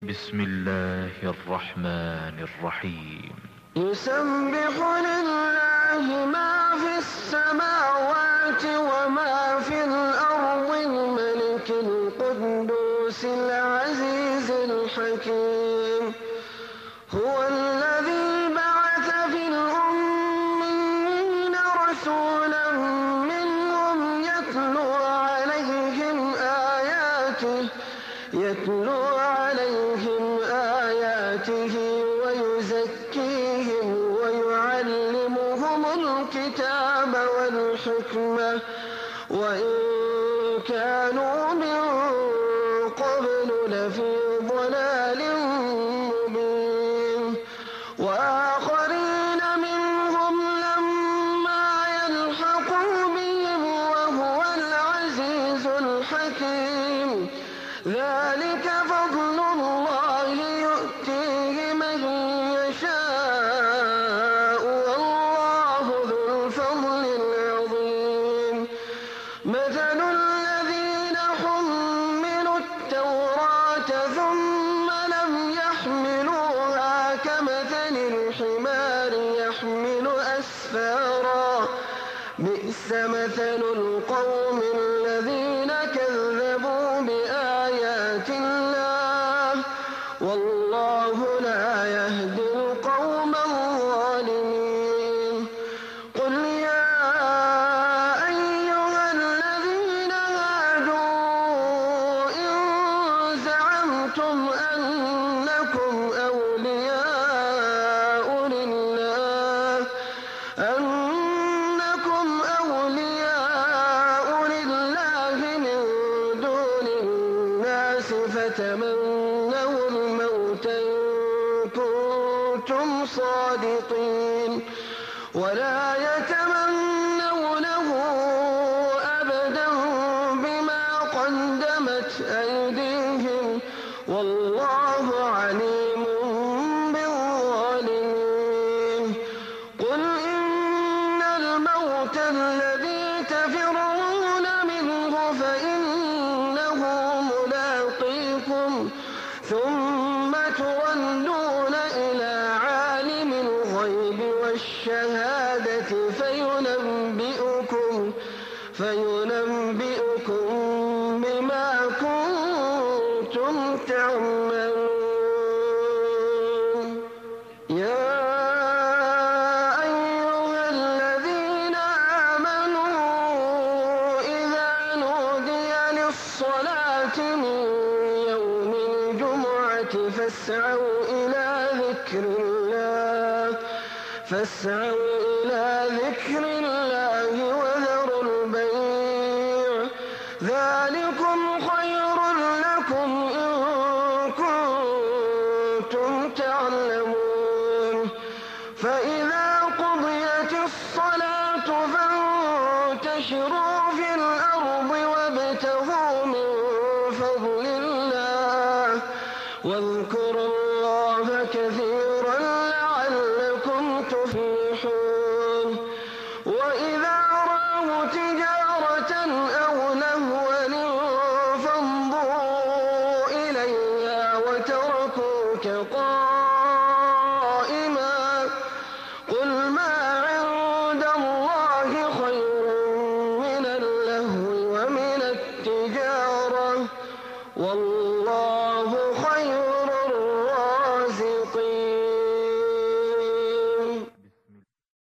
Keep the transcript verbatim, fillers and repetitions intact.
بسم الله الرحمن الرحيم. يسبح لله ما في السماوات وما في الأرض الملك القدوس العزيز الحكيم. هو الذي بعث في الأميين رسولا منهم يتلو عليهم آياته يتلو عليهم آياته ويزكيهم ويعلمهم الكتاب والحكمة وإن كانوا من قبل لفي ضلال مبين. وآخرين منهم لما يلحقوا بهم وهو العزيز الحكيم. ذلك فضل الله يؤتيه من يشاء والله ذو الفضل العظيم. مثل الذين حملوا التوراة ثم لم يحملوها كمثل الحمار يحمل أسفارا بئس مثل القوم الذين كذبوا بآيات الله والله لا يهدي القوم الظالمين. قل يا أيها الذين هادوا إن زعمتم أنكم أولياء لله أنكم أولياء لله من دون الناس فتمنوا الموت إن كنتم صادقين ولا يتمنونه أبدا بما قدمت أيديهم والله عليم بالظالمين. قل إن الموت الذي تفرون منه فإنه ملاقيكم ثم تولون إلى عالم الغيب والشهادة فينبئكم فينبئكم بما كنتم تعملون. يا أيها الذين آمنوا إذا نودي للصلاة من يوم الجمعة فاسعوا إلى ذكر الله فاسعوا إلى ذكر الله وذروا البيع ذلكم خير لكم إن كنتم تعلمون. فإذا قضيت الصلاة فانتشروا في الأرض وابتغوا من فضل الله واذكروا الله كثيرا لعلكم تفلحون. وإذا رأوا تجارة أو لهوا انفضوا إليها وتركوك قائما